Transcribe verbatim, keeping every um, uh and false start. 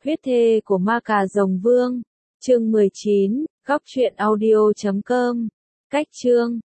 Huyết thê của ma cà rồng vương. Chương mười chín, góc truyện audio chấm com. Cách chương